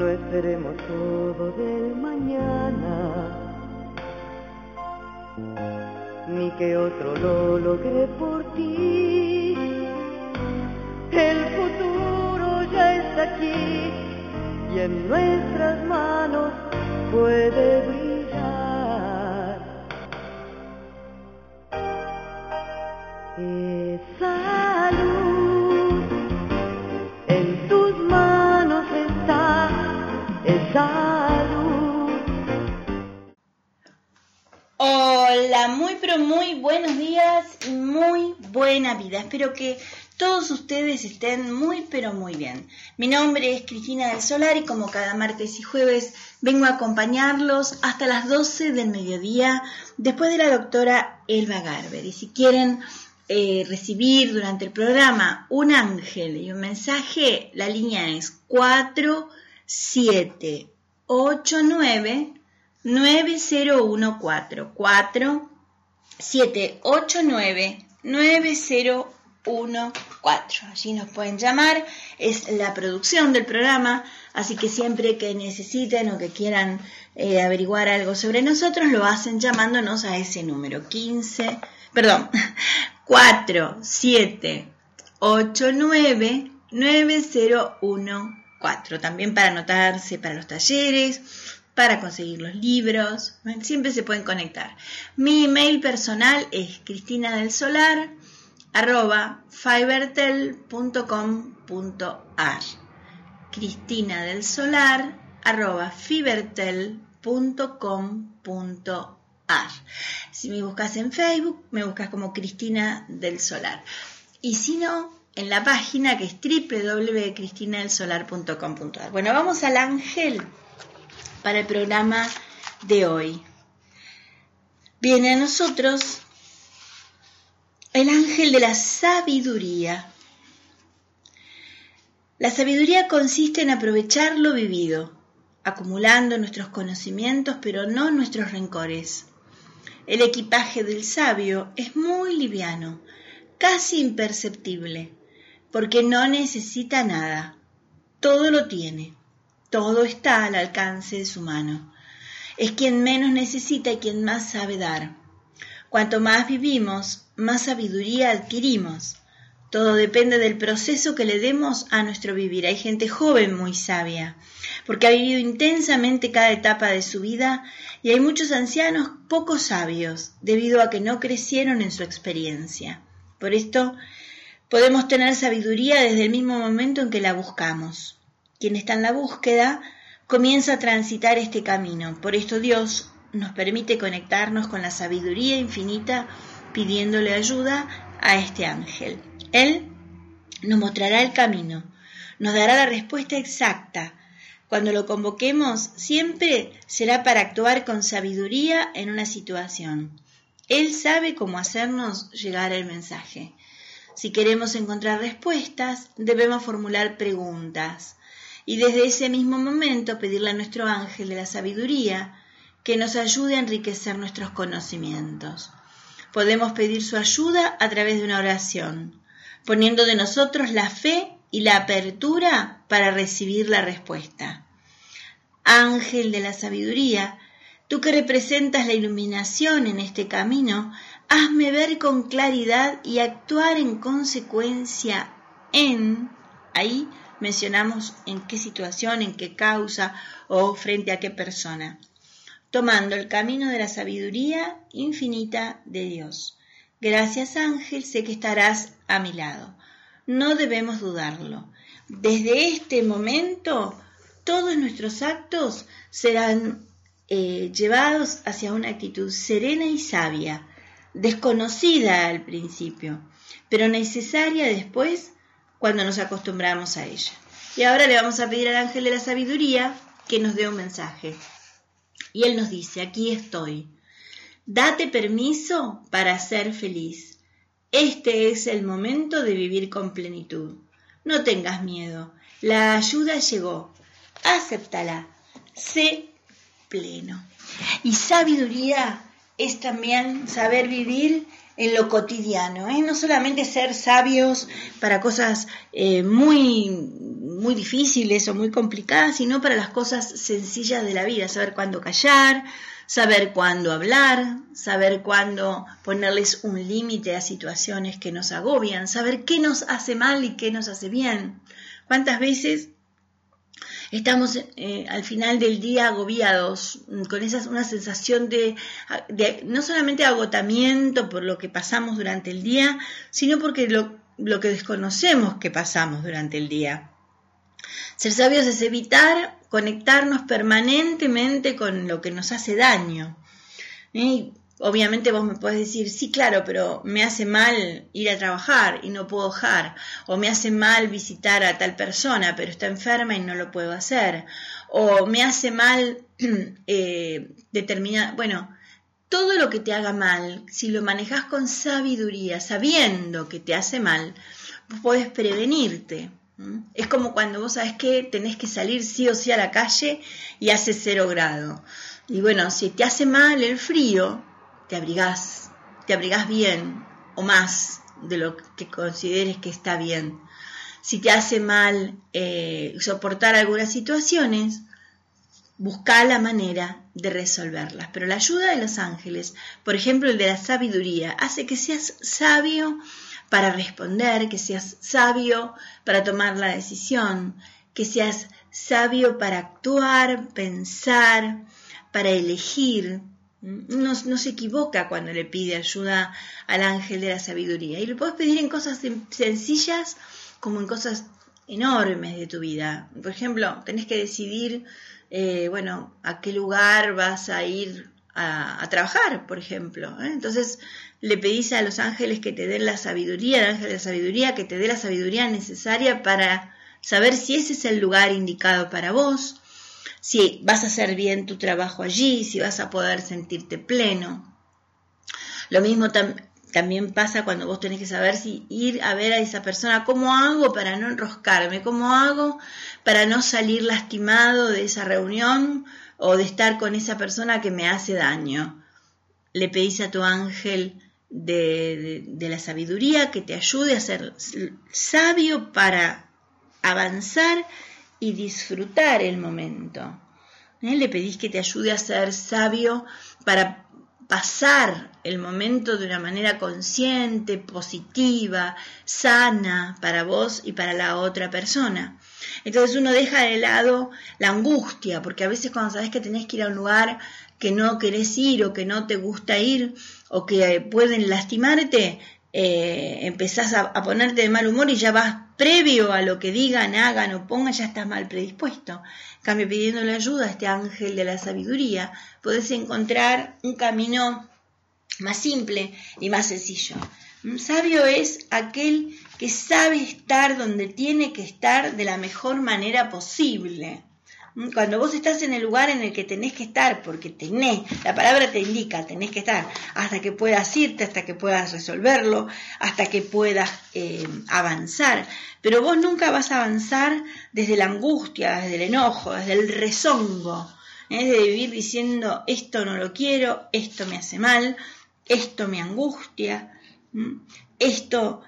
No esperemos todo del mañana, ni que otro lo logre por ti. El futuro ya está aquí y en nuestras manos puede brillar. Esa luz en tus manos está, esa luz. Hola, muy pero muy buenos días y muy buena vida. Espero que todos ustedes estén muy pero muy bien. Mi nombre es Cristina del Solar y como cada martes y jueves vengo a acompañarlos hasta las 12 del mediodía después de la doctora Elba Garber. Y si quieren recibir durante el programa un ángel y un mensaje, la línea es 4789 9014 4789 9014. Allí nos pueden llamar, es la producción del programa, así que siempre que necesiten o que quieran averiguar algo sobre nosotros, lo hacen llamándonos a ese número 4789 9014. También para anotarse para los talleres, para conseguir los libros, siempre se pueden conectar. Mi email personal es cristinadelsolar@fibertel.com.ar cristinadelsolar@fibertel.com.ar. Si me buscas en Facebook, me buscas como Cristina del Solar. Y si no, en la página que es www.cristinadelsolar.com.ar. Bueno, vamos al ángel para el programa de hoy. Viene a nosotros el ángel de la sabiduría. La sabiduría consiste en aprovechar lo vivido, acumulando nuestros conocimientos, pero no nuestros rencores. El equipaje del sabio es muy liviano, casi imperceptible, porque no necesita nada. Todo lo tiene, todo está al alcance de su mano. Es quien menos necesita y quien más sabe dar. Cuanto más vivimos, más sabiduría adquirimos. Todo depende del proceso que le demos a nuestro vivir. Hay gente joven muy sabia, porque ha vivido intensamente cada etapa de su vida, y hay muchos ancianos poco sabios, debido a que no crecieron en su experiencia. Por esto, podemos tener sabiduría desde el mismo momento en que la buscamos. Quien está en la búsqueda comienza a transitar este camino. Por esto Dios nos permite conectarnos con la sabiduría infinita, pidiéndole ayuda a este ángel. Él nos mostrará el camino, nos dará la respuesta exacta. Cuando lo convoquemos, siempre será para actuar con sabiduría en una situación. Él sabe cómo hacernos llegar el mensaje. Si queremos encontrar respuestas, debemos formular preguntas y desde ese mismo momento pedirle a nuestro ángel de la sabiduría que nos ayude a enriquecer nuestros conocimientos. Podemos pedir su ayuda a través de una oración, poniendo de nosotros la fe y la apertura para recibir la respuesta. Ángel de la sabiduría, tú que representas la iluminación en este camino, hazme ver con claridad y actuar en consecuencia ahí mencionamos en qué situación, en qué causa o frente a qué persona, tomando el camino de la sabiduría infinita de Dios. Gracias, ángel, sé que estarás a mi lado. No debemos dudarlo. Desde este momento, todos nuestros actos serán llevados hacia una actitud serena y sabia, desconocida al principio, pero necesaria después cuando nos acostumbramos a ella. Y ahora le vamos a pedir al ángel de la sabiduría que nos dé un mensaje. Y él nos dice, aquí estoy. Date permiso para ser feliz. Este es el momento de vivir con plenitud. No tengas miedo. La ayuda llegó. Acéptala. Sé pleno. Y sabiduría es también saber vivir en lo cotidiano, no solamente ser sabios para cosas muy difíciles o muy complicadas, sino para las cosas sencillas de la vida, saber cuándo callar, saber cuándo hablar, saber cuándo ponerles un límite a situaciones que nos agobian, saber qué nos hace mal y qué nos hace bien. ¿Cuántas veces estamos al final del día agobiados, con una sensación de no solamente agotamiento por lo que pasamos durante el día, sino porque lo que desconocemos que pasamos durante el día? Ser sabios es evitar conectarnos permanentemente con lo que nos hace daño. Y obviamente vos me podés decir, sí, claro, pero me hace mal ir a trabajar y no puedo dejar, o me hace mal visitar a tal persona, pero está enferma y no lo puedo hacer, o me hace mal todo lo que te haga mal, si lo manejás con sabiduría, sabiendo que te hace mal, vos podés prevenirte. Es como cuando vos sabés que tenés que salir sí o sí a la calle y hace 0 grados. Y bueno, si te hace mal el frío, te abrigás bien o más de lo que consideres que está bien. Si te hace mal soportar algunas situaciones, busca la manera de resolverlas. Pero la ayuda de los ángeles, por ejemplo el de la sabiduría, hace que seas sabio para responder, que seas sabio para tomar la decisión, que seas sabio para actuar, pensar, para elegir. No se equivoca cuando le pide ayuda al ángel de la sabiduría. Y lo puedes pedir en cosas sencillas como en cosas enormes de tu vida. Por ejemplo, tenés que decidir, a qué lugar vas a ir a trabajar, por ejemplo. Entonces le pedís a los ángeles que te den la sabiduría, al ángel de la sabiduría, que te dé la sabiduría necesaria para saber si ese es el lugar indicado para vos, si vas a hacer bien tu trabajo allí, si vas a poder sentirte pleno. Lo mismo también pasa cuando vos tenés que saber si ir a ver a esa persona, ¿cómo hago para no enroscarme? ¿Cómo hago para no salir lastimado de esa reunión o de estar con esa persona que me hace daño? Le pedís a tu ángel de la sabiduría que te ayude a ser sabio para avanzar y disfrutar el momento. Le pedís que te ayude a ser sabio para pasar el momento de una manera consciente, positiva, sana para vos y para la otra persona. Entonces uno deja de lado la angustia, porque a veces cuando sabés que tenés que ir a un lugar que no querés ir o que no te gusta ir o que pueden lastimarte, empezás a ponerte de mal humor y ya vas previo a lo que digan, hagan o pongan, ya estás mal predispuesto. En cambio, pidiéndole ayuda a este ángel de la sabiduría, podés encontrar un camino más simple y más sencillo. Un sabio es aquel que sabe estar donde tiene que estar de la mejor manera posible. Cuando vos estás en el lugar en el que tenés que estar, porque la palabra te indica, tenés que estar, hasta que puedas irte, hasta que puedas resolverlo, hasta que puedas avanzar. Pero vos nunca vas a avanzar desde la angustia, desde el enojo, desde el rezongo, de vivir diciendo esto no lo quiero, esto me hace mal, esto me angustia, esto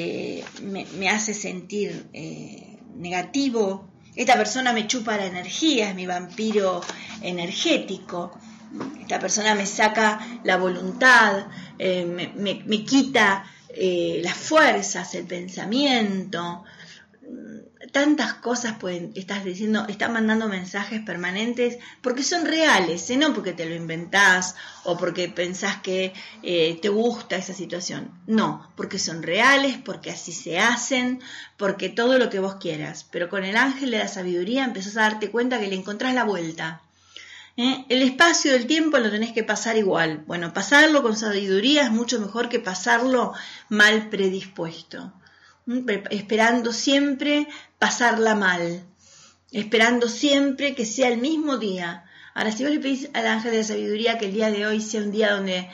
me hace sentir negativo. Esta persona me chupa la energía, es mi vampiro energético. Esta persona me saca la voluntad, me quita las fuerzas, el pensamiento. Tantas cosas estás diciendo, estás mandando mensajes permanentes porque son reales, no porque te lo inventás o porque pensás que te gusta esa situación. No, porque son reales, porque así se hacen, porque todo lo que vos quieras. Pero con el ángel de la sabiduría empezás a darte cuenta que le encontrás la vuelta. El espacio del tiempo lo tenés que pasar igual. Bueno, pasarlo con sabiduría es mucho mejor que pasarlo mal predispuesto. Esperando siempre pasarla mal, esperando siempre que sea el mismo día. Ahora, si vos le pedís al ángel de la sabiduría que el día de hoy sea un día donde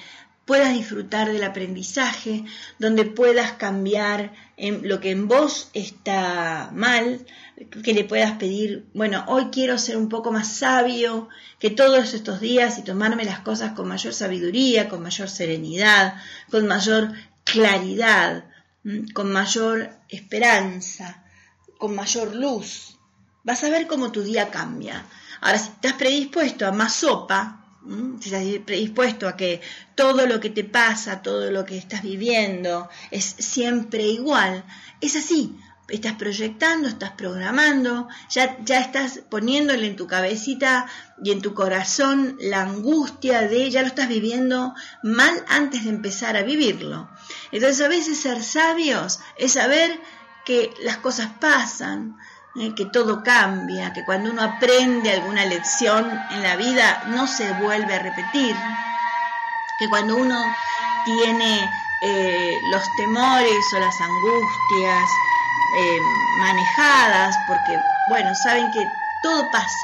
puedas disfrutar del aprendizaje, donde puedas cambiar en lo que en vos está mal, que le puedas pedir, bueno, hoy quiero ser un poco más sabio que todos estos días y tomarme las cosas con mayor sabiduría, con mayor serenidad, con mayor claridad, con mayor esperanza, con mayor luz. Vas a ver cómo tu día cambia. Ahora, si estás predispuesto a más sopa, si estás predispuesto a que todo lo que te pasa, todo lo que estás viviendo es siempre igual, es así. Estás proyectando, estás programando, ya estás poniéndole en tu cabecita y en tu corazón la angustia ya lo estás viviendo mal antes de empezar a vivirlo. Entonces a veces ser sabios es saber que las cosas pasan, que todo cambia, que cuando uno aprende alguna lección en la vida no se vuelve a repetir, que cuando uno tiene los temores o las angustias manejadas, porque bueno, saben que todo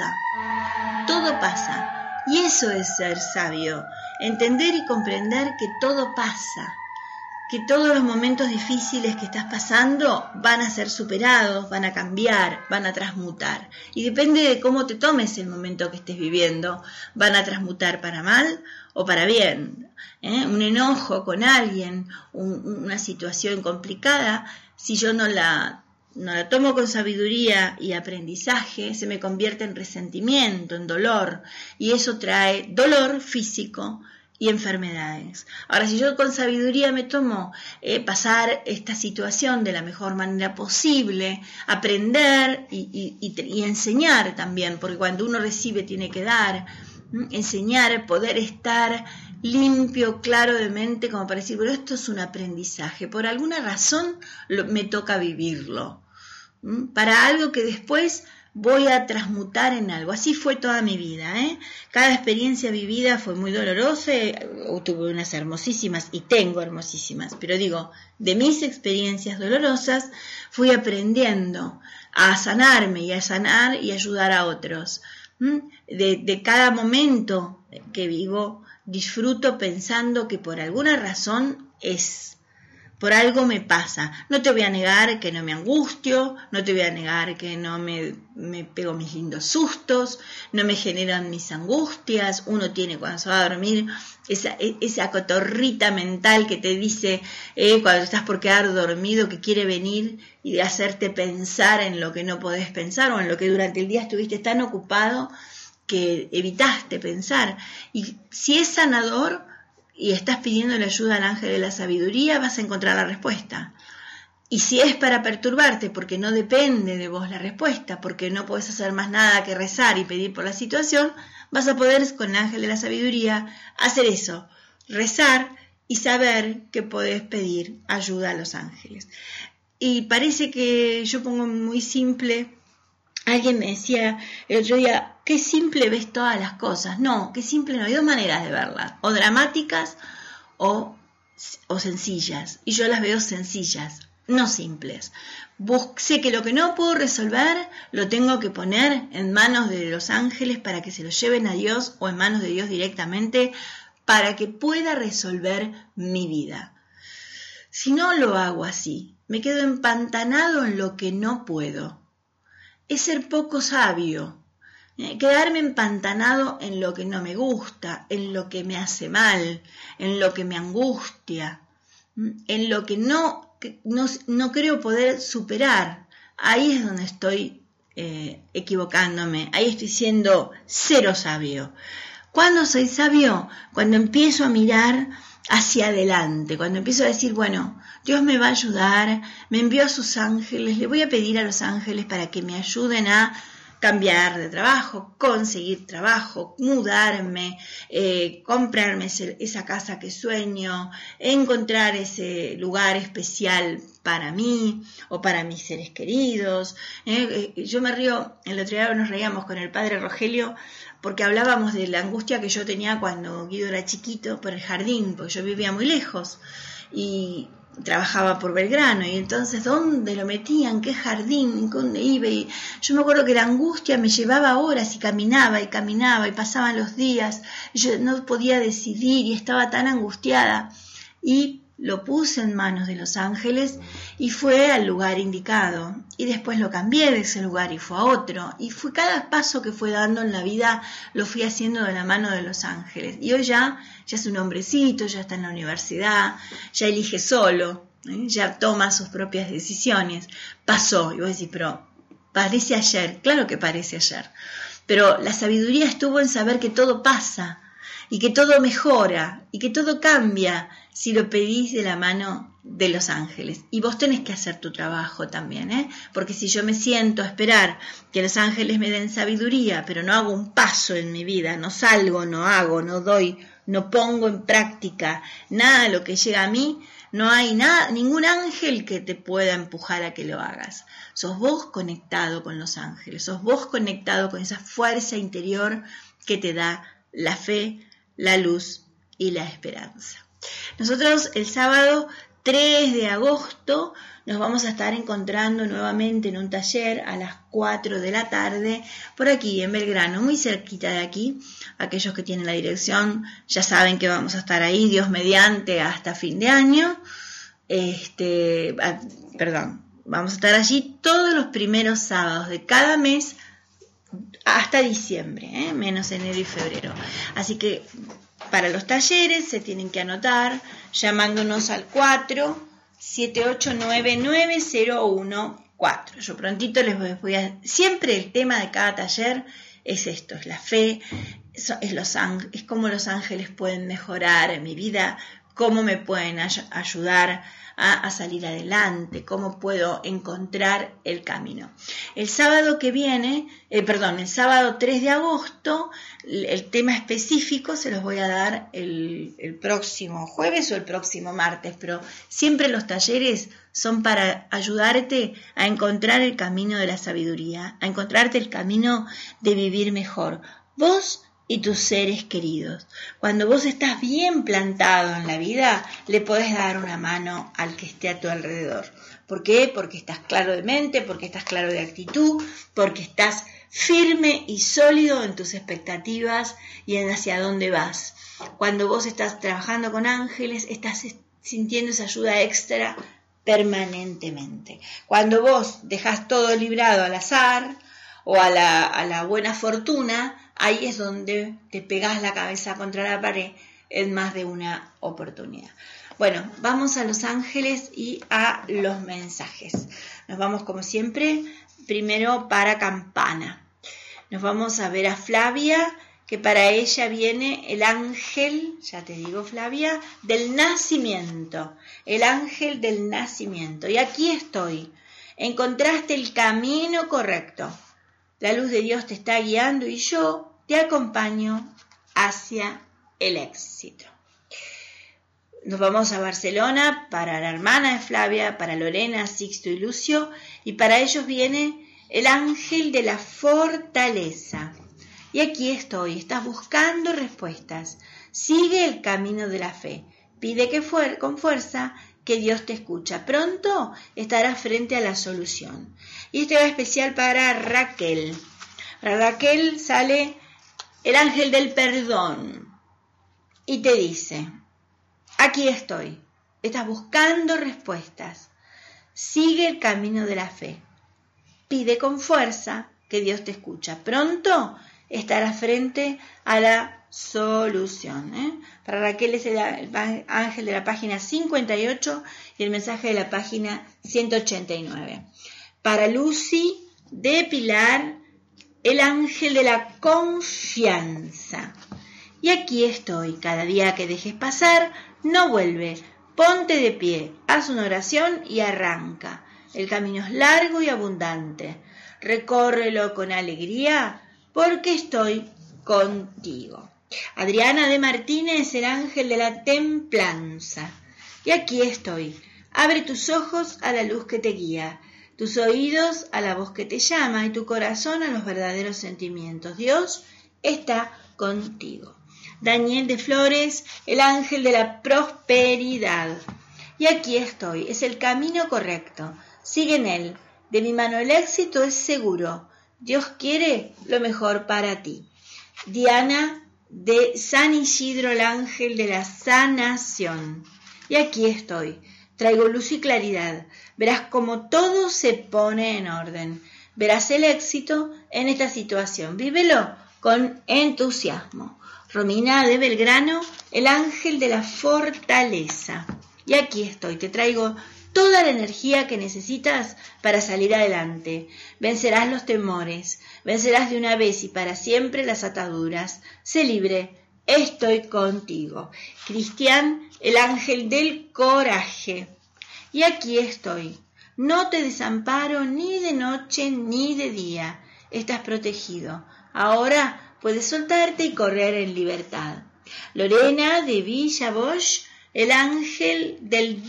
pasa, y eso es ser sabio, entender y comprender que todo pasa, que todos los momentos difíciles que estás pasando van a ser superados, van a cambiar, van a transmutar. Y depende de cómo te tomes el momento que estés viviendo, van a transmutar para mal o para bien. Un enojo con alguien, una situación complicada, si yo no la tomo con sabiduría y aprendizaje, se me convierte en resentimiento, en dolor, y eso trae dolor físico y enfermedades. Ahora, si yo con sabiduría me tomo pasar esta situación de la mejor manera posible, aprender y enseñar también, porque cuando uno recibe tiene que dar, enseñar, poder estar limpio, claro de mente, como para decir, pero esto es un aprendizaje, por alguna razón me toca vivirlo, para algo que después voy a transmutar en algo. Así fue toda mi vida, Cada experiencia vivida fue muy dolorosa, tuve unas hermosísimas y tengo hermosísimas, pero digo, de mis experiencias dolorosas fui aprendiendo a sanarme y a sanar y ayudar a otros. De cada momento que vivo disfruto pensando que por alguna razón por algo me pasa. No te voy a negar que no me angustio, no te voy a negar que no me pego mis lindos sustos, no me generan mis angustias. Uno tiene cuando se va a dormir esa cotorrita mental que te dice cuando estás por quedar dormido, que quiere venir y de hacerte pensar en lo que no podés pensar o en lo que durante el día estuviste tan ocupado que evitaste pensar. Y si es sanador y estás pidiéndole ayuda al ángel de la sabiduría, vas a encontrar la respuesta. Y si es para perturbarte, porque no depende de vos la respuesta, porque no podés hacer más nada que rezar y pedir por la situación, vas a poder con el ángel de la sabiduría hacer eso, rezar y saber que podés pedir ayuda a los ángeles. Y parece que yo pongo muy simple. Alguien me decía el otro día, qué simple ves todas las cosas. No, qué simple no, hay dos maneras de verlas, o dramáticas o sencillas. Y yo las veo sencillas, no simples. Sé que lo que no puedo resolver lo tengo que poner en manos de los ángeles para que se lo lleven a Dios, o en manos de Dios directamente para que pueda resolver mi vida. Si no lo hago así, me quedo empantanado en lo que no puedo. Es ser poco sabio, quedarme empantanado en lo que no me gusta, en lo que me hace mal, en lo que me angustia, en lo que no creo poder superar. Ahí es donde estoy equivocándome, ahí estoy siendo cero sabio. ¿Cuándo soy sabio? Cuando empiezo a mirar hacia adelante, cuando empiezo a decir, bueno, Dios me va a ayudar, me envió a sus ángeles, le voy a pedir a los ángeles para que me ayuden a cambiar de trabajo, conseguir trabajo, mudarme, comprarme esa casa que sueño, encontrar ese lugar especial para mí o para mis seres queridos. Yo me río, el otro día nos reíamos con el padre Rogelio porque hablábamos de la angustia que yo tenía cuando Guido era chiquito por el jardín, porque yo vivía muy lejos y trabajaba por Belgrano, y entonces ¿dónde lo metían? ¿Qué jardín? ¿Dónde iba? Y yo me acuerdo que la angustia me llevaba horas y caminaba y pasaban los días, y yo no podía decidir y estaba tan angustiada, y lo puse en manos de los ángeles y fue al lugar indicado, y después lo cambié de ese lugar y fue a otro, y fue cada paso que fue dando en la vida lo fui haciendo de la mano de los ángeles, y hoy ya es un hombrecito, ya está en la universidad, ya elige solo, ya toma sus propias decisiones. Pasó, y vos decís, pero parece ayer. Claro que parece ayer, pero la sabiduría estuvo en saber que todo pasa y que todo mejora y que todo cambia si lo pedís de la mano de los ángeles. Y vos tenés que hacer tu trabajo también, porque si yo me siento a esperar que los ángeles me den sabiduría, pero no hago un paso en mi vida, no salgo, no hago, no doy, no pongo en práctica nada de lo que llega a mí, no hay nada, ningún ángel que te pueda empujar a que lo hagas. Sos vos conectado con los ángeles, sos vos conectado con esa fuerza interior que te da la fe, la luz y la esperanza. Nosotros el sábado 3 de agosto nos vamos a estar encontrando nuevamente en un taller a las 4 de la tarde por aquí en Belgrano, muy cerquita de aquí. Aquellos que tienen la dirección ya saben que vamos a estar ahí, Dios mediante, hasta fin de año. Vamos a estar allí todos los primeros sábados de cada mes hasta diciembre, menos enero y febrero. Así que para los talleres se tienen que anotar llamándonos al 478990114. Yo prontito les voy a... Siempre el tema de cada taller es esto, es la fe, es cómo los ángeles pueden mejorar mi vida, cómo me pueden ayudar a salir adelante, cómo puedo encontrar el camino. El sábado 3 de agosto, el tema específico se los voy a dar el próximo jueves o el próximo martes, pero siempre los talleres son para ayudarte a encontrar el camino de la sabiduría, a encontrarte el camino de vivir mejor. Vos y tus seres queridos. Cuando vos estás bien plantado en la vida, le podés dar una mano al que esté a tu alrededor. ¿Por qué? Porque estás claro de mente, porque estás claro de actitud, porque estás firme y sólido en tus expectativas y en hacia dónde vas. Cuando vos estás trabajando con ángeles, estás sintiendo esa ayuda extra permanentemente. Cuando vos dejás todo librado al azar o a la buena fortuna, ahí es donde te pegás la cabeza contra la pared en más de una oportunidad. Bueno, vamos a los ángeles y a los mensajes. Nos vamos como siempre, primero para Campana. Nos vamos a ver a Flavia, que para ella viene el ángel, ya te digo Flavia, del nacimiento. El ángel del nacimiento. Y aquí estoy. Encontraste el camino correcto. La luz de Dios te está guiando y yo te acompaño hacia el éxito. Nos vamos a Barcelona para la hermana de Flavia, para Lorena, Sixto y Lucio, y para ellos viene el ángel de la fortaleza. Y aquí estoy, estás buscando respuestas. Sigue el camino de la fe. Pide con fuerza que Dios te escucha. Pronto estarás frente a la solución. Y este va especial para Raquel. Para Raquel sale el ángel del perdón y te dice, aquí estoy, estás buscando respuestas, sigue el camino de la fe, pide con fuerza que Dios te escucha, pronto estarás frente a la solución. Para Raquel es el ángel de la página 58 y el mensaje de la página 189. Para Lucy de Pilar, el ángel de la confianza. Y aquí estoy, cada día que dejes pasar, no vuelve, ponte de pie, haz una oración y arranca. El camino es largo y abundante, recórrelo con alegría, porque estoy contigo. Adriana de Martínez, el ángel de la templanza. Y aquí estoy, abre tus ojos a la luz que te guía, tus oídos a la voz que te llama y tu corazón a los verdaderos sentimientos. Dios está contigo. Daniel de Flores, el ángel de la prosperidad. Y aquí estoy, es el camino correcto. Sigue en él. De mi mano el éxito es seguro. Dios quiere lo mejor para ti. Diana de San Isidro, el ángel de la sanación. Y aquí estoy. Traigo luz y claridad. Verás cómo todo se pone en orden. Verás el éxito en esta situación. Vívelo con entusiasmo. Romina de Belgrano, el ángel de la fortaleza. Y aquí estoy. Te traigo toda la energía que necesitas para salir adelante. Vencerás los temores. Vencerás de una vez y para siempre las ataduras. Sé libre. Estoy contigo. Cristian, el ángel del coraje. Y aquí estoy. No te desamparo ni de noche ni de día. Estás protegido. Ahora puedes soltarte y correr en libertad. Lorena de Villa Bosch, el ángel del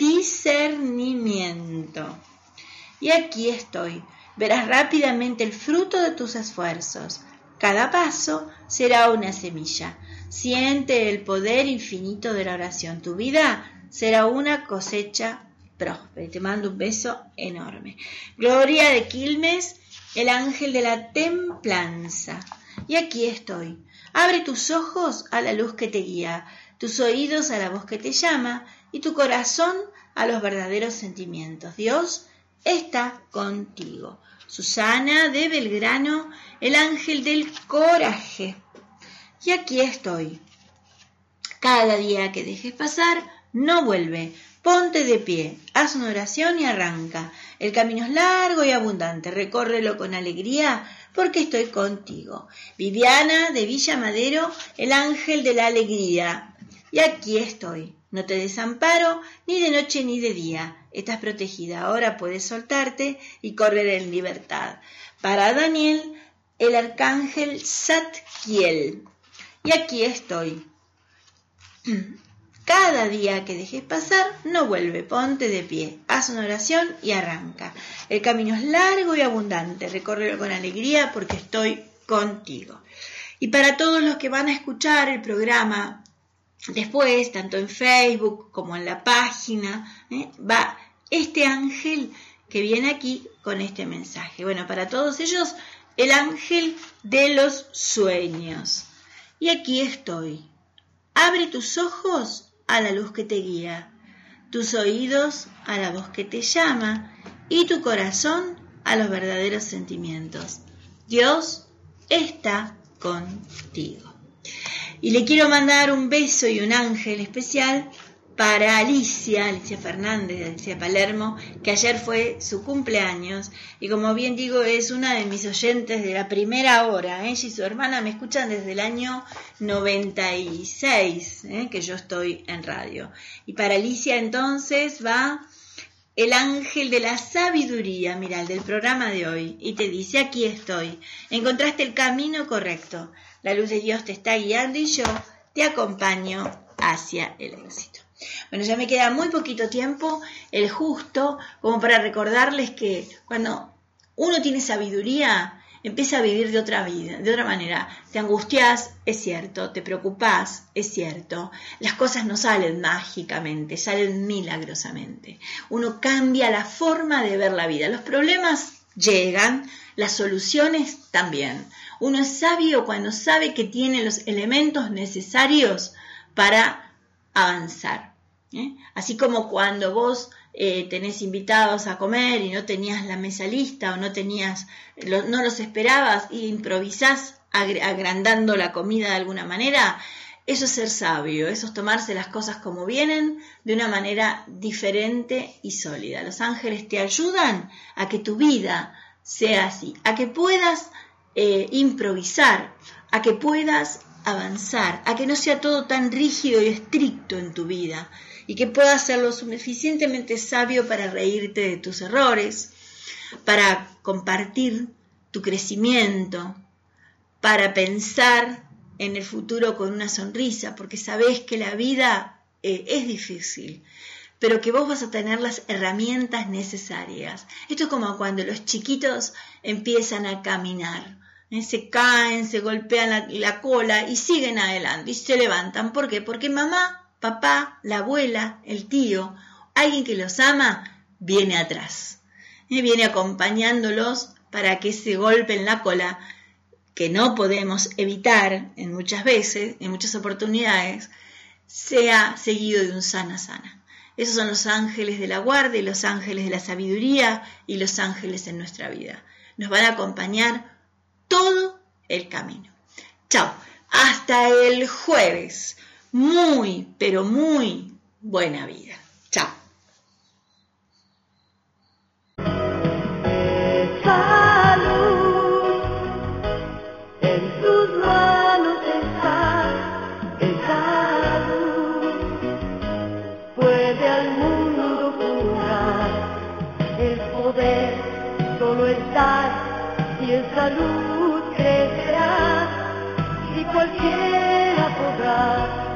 discernimiento. Y aquí estoy. Verás rápidamente el fruto de tus esfuerzos. Cada paso será una semilla. Siente el poder infinito de la oración. Tu vida será una cosecha próspera. Te mando un beso enorme. Gloria de Quilmes, el ángel de la templanza. Y aquí estoy. Abre tus ojos a la luz que te guía, tus oídos a la voz que te llama y tu corazón a los verdaderos sentimientos. Dios está contigo. Susana de Belgrano, el ángel del coraje. Y aquí estoy. Cada día que dejes pasar, no vuelve. Ponte de pie, haz una oración y arranca. El camino es largo y abundante, recórrelo con alegría porque estoy contigo. Viviana de Villa Madero, el ángel de la alegría. Y aquí estoy. No te desamparo ni de noche ni de día. Estás protegida. Ahora puedes soltarte y correr en libertad. Para Daniel, el arcángel Zadkiel. Y aquí estoy. Cada día que dejes pasar, no vuelve, ponte de pie, haz una oración y arranca. El camino es largo y abundante, recórrelo con alegría porque estoy contigo. Y para todos los que van a escuchar el programa después, tanto en Facebook como en la página, va este ángel que viene aquí con este mensaje. Bueno, para todos ellos, el ángel de los sueños. Y aquí estoy. Abre tus ojos a la luz que te guía, tus oídos a la voz que te llama y tu corazón a los verdaderos sentimientos. Dios está contigo. Y le quiero mandar un beso y un ángel especial para Alicia Fernández, de Alicia Palermo, que ayer fue su cumpleaños y como bien digo es una de mis oyentes de la primera hora. Ella y su hermana me escuchan desde el año 96, que yo estoy en radio. Y para Alicia entonces va el ángel de la sabiduría, mira, el del programa de hoy, y te dice: aquí estoy, encontraste el camino correcto, la luz de Dios te está guiando y yo te acompaño hacia el éxito. Bueno, ya me queda muy poquito tiempo, el justo, como para recordarles que cuando uno tiene sabiduría, empieza a vivir de otra vida, de otra manera. Te angustias, es cierto, te preocupás, es cierto. Las cosas no salen mágicamente, salen milagrosamente. Uno cambia la forma de ver la vida. Los problemas llegan, las soluciones también. Uno es sabio cuando sabe que tiene los elementos necesarios para avanzar. Así como cuando vos tenés invitados a comer y no tenías la mesa lista o no los esperabas y improvisás agrandando la comida de alguna manera, eso es ser sabio, eso es tomarse las cosas como vienen de una manera diferente y sólida. Los ángeles te ayudan a que tu vida sea así, a que puedas improvisar, a que puedas avanzar, a que no sea todo tan rígido y estricto en tu vida y que puedas ser lo suficientemente sabio para reírte de tus errores, para compartir tu crecimiento, para pensar en el futuro con una sonrisa, porque sabés que la vida es difícil, pero que vos vas a tener las herramientas necesarias. Esto es como cuando los chiquitos empiezan a caminar. Se caen, se golpean la cola y siguen adelante y se levantan. ¿Por qué? Porque mamá, papá, la abuela, el tío alguien que los ama, viene atrás. Viene acompañándolos para que ese golpe en la cola, que no podemos evitar en muchas veces, en muchas oportunidades, sea seguido de un sana sana. Esos son los ángeles de la guardia, los ángeles de la sabiduría y los ángeles en nuestra vida. Nos van a acompañar todo el camino. Chao, hasta el jueves. Muy, pero muy buena vida. Chao. Salud, en tus manos está esa luz. Puede al mundo curar, el poder solo está y esa luz crecerá y cualquiera podrá